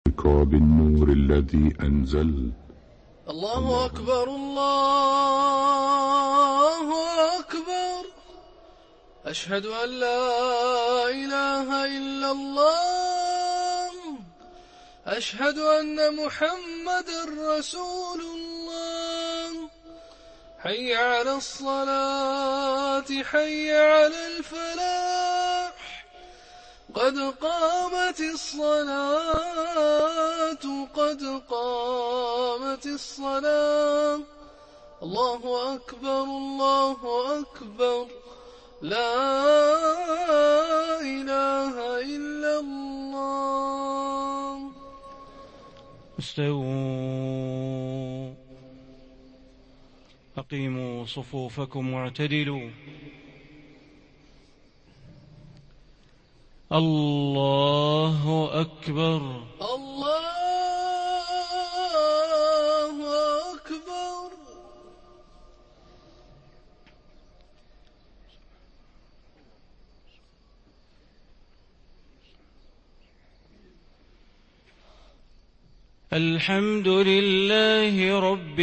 بالنور الذي أنزل. الله أكبر الله أكبر، أشهد أن لا إله إلا الله، أشهد أن محمد رسول الله. حي على الصلاة حي على الفلاح، قد قامت الصلاة قد قامت الصلاة. الله أكبر الله أكبر، لا إله إلا الله. استووا، أقيموا صفوفكم واعتدلوا. الله أكبر الله أكبر. الحمد لله رب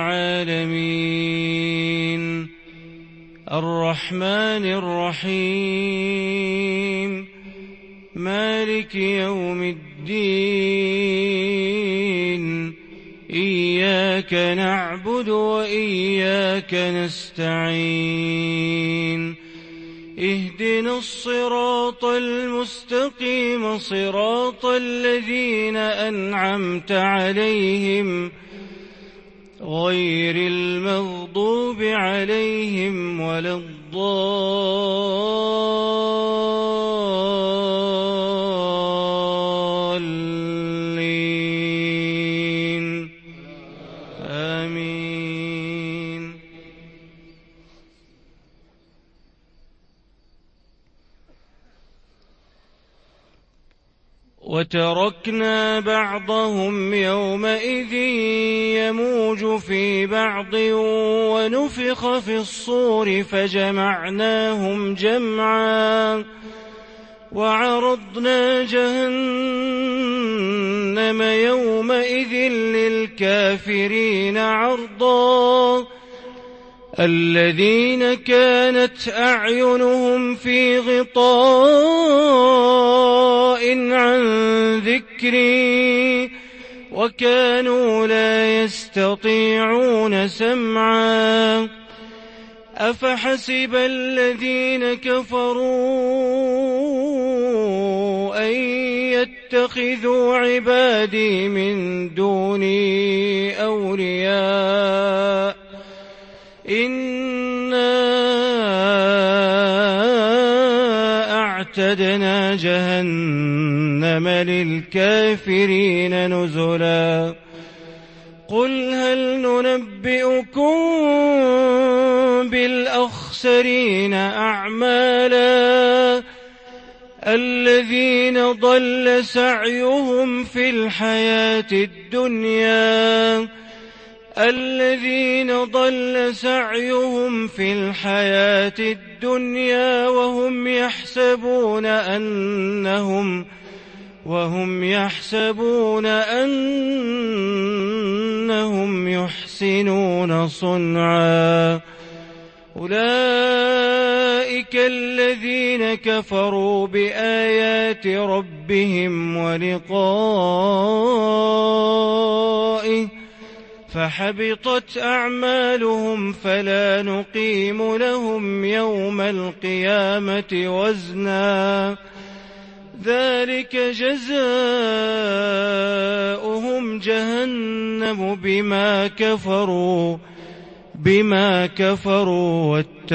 العالمين، الرحمن الرحيم، مالك يوم الدين. إياك نعبد وإياك نستعين، اهدنا الصراط المستقيم، صراط الذين أنعمت عليهم غير المغضوب عليهم ولا الضالين، آمين. وتركنا بعضهم يومئذ يموج في بعض، ونفخ في الصور فجمعناهم جمعا، وعرضنا جهنم يومئذ للكافرين عرضا. الذين كانت أعينهم في غطاء عن ذكري وكانوا لا يستطيعون سمعا. أفحسب الذين كفروا أن يتخذوا عبادي من دوني أولياء، إنا أعتدنا جهنم للكافرين نزلا. قل هل ننبئكم بالأخسرين أعمالا، الذين ضل سعيهم في الحياة الدنيا وهم يحسبون أنهم يحسنون صنعا. أولئك الذين كفروا بآيات ربهم ولقائه فحبطت أعمالهم، فلا نقيم لهم يوم القيامة وزنا. ذلك جزاؤهم جهنم بما كفروا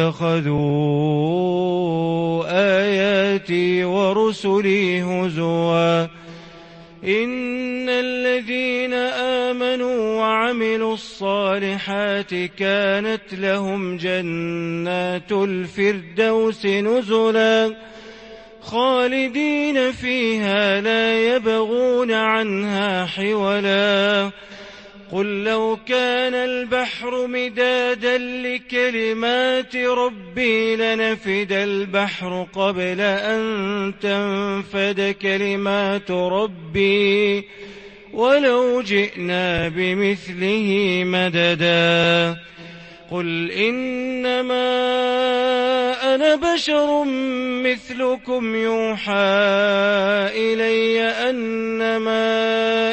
واتخذوا آياتي ورسلي هزوا. إن الذين آمنوا وعملوا الصالحات كانت لهم جنات الفردوس نزلا، خالدين فيها لا يبغون عنها حولا. قل لو كان البحر مدادا لكلمات ربي لنفد البحر قبل أن تنفد كلمات ربي ولو جئنا بمثله مددا قل إنما أنا بشر مثلكم يوحى إلي أنما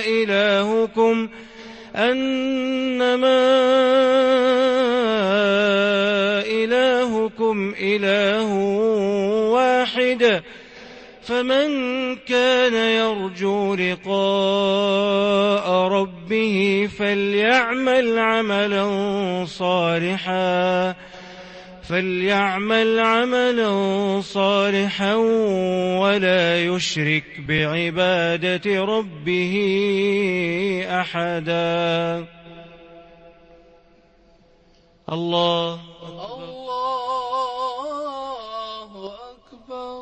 إلهكم إله واحد فمن كان يرجو لقاء ربه فليعمل عملا صالحا ولا يشرك بعبادة ربه أحدا. الله أكبر.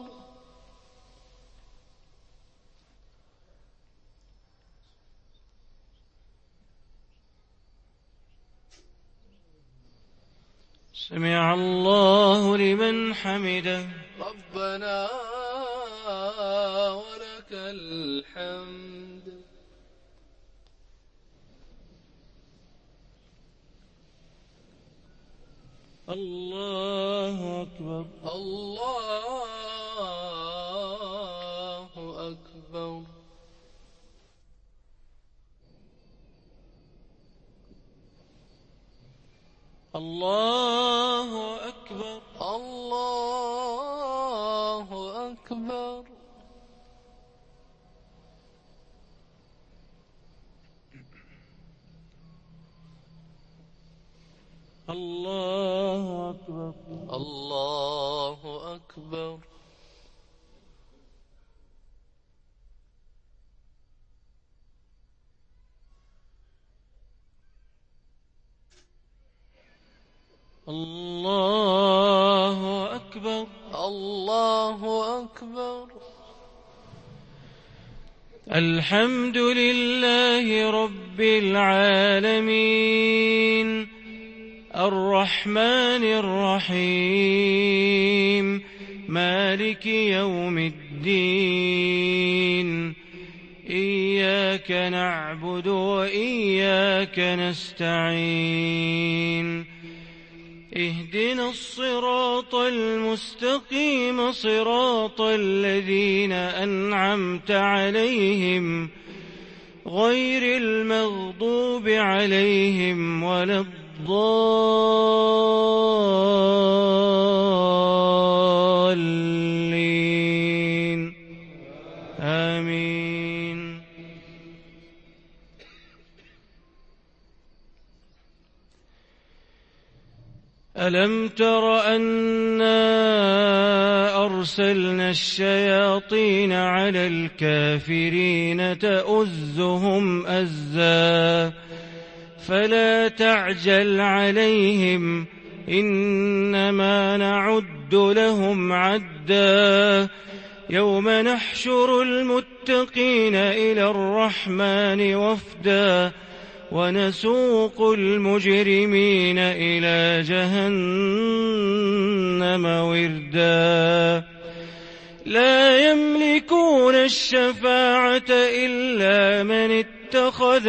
سمع الله لمن حمده. ربنا ولك الحمد. الله أكبر. الله أكبر. الله أكبر. الله أكبر. الله أكبر. الله أكبر. الله أكبر. الله أكبر. الحمد لله رب العالمين الرحمن الرحيم مالك يوم الدين إياك نعبد وإياك نستعين اهدنا الصراط المستقيم صراط الذين أنعمت عليهم غير المغضوب عليهم ولا الضالين آمين. ألم تر أنا أرسلنا الشياطين على الكافرين تؤزهم أزا فلا تعجل عليهم إنما نعد لهم عدا يوم نحشر المتقين إلى الرحمن وفدا ونسوق المجرمين إلى جهنم وردا لا يملكون الشفاعة إلا من اتخذ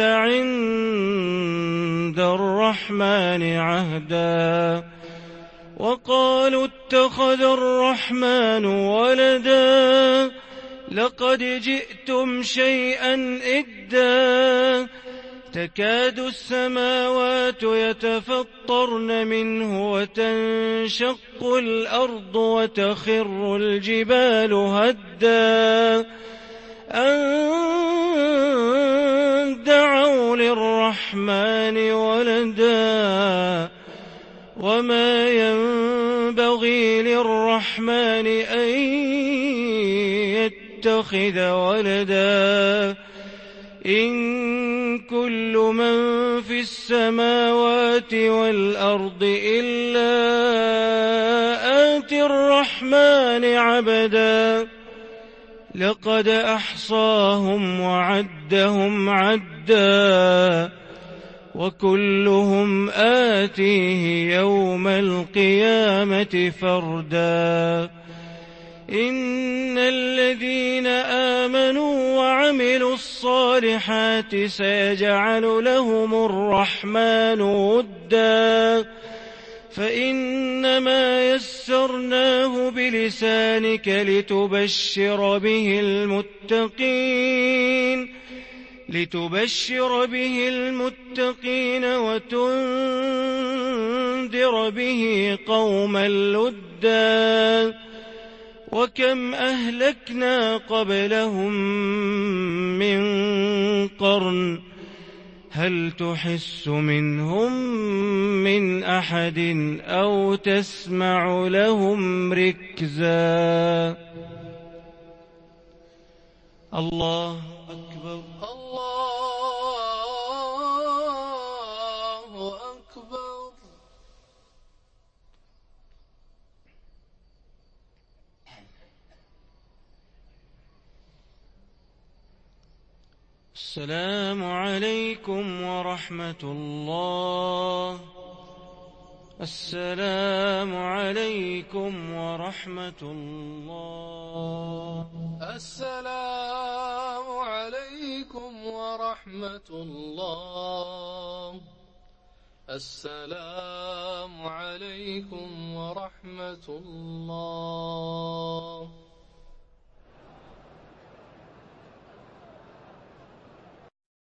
عند الرحمن عهدا وقالوا اتخذ الرحمن ولدا لقد جئتم شيئا إدا تكاد السماوات يتفطرن منه وتنشق الأرض وتخر الجبال هدا أن دعوا للرحمن ولدا وما ينبغي للرحمن أن يتخذ ولدا إن كل من في السماوات والأرض إلا آتي الرحمن عبدا لقد أحصاهم وعدهم عدا وكلهم آتيه يوم القيامة فردا إن الذين آمنوا وعملوا الصالحات سيجعل لهم الرحمن ودا فإنما يسرناه بلسانك لتبشر به المتقين وتنذر به قوما لدا وكم أهلكنا قبلهم من قرن هل تحس منهم من أحد أو تسمع لهم ركزا الله أكبر الله أكبر. السلام عليكم ورحمة الله. السلام عليكم ورحمة الله. السلام عليكم ورحمة الله. السلام عليكم ورحمة الله.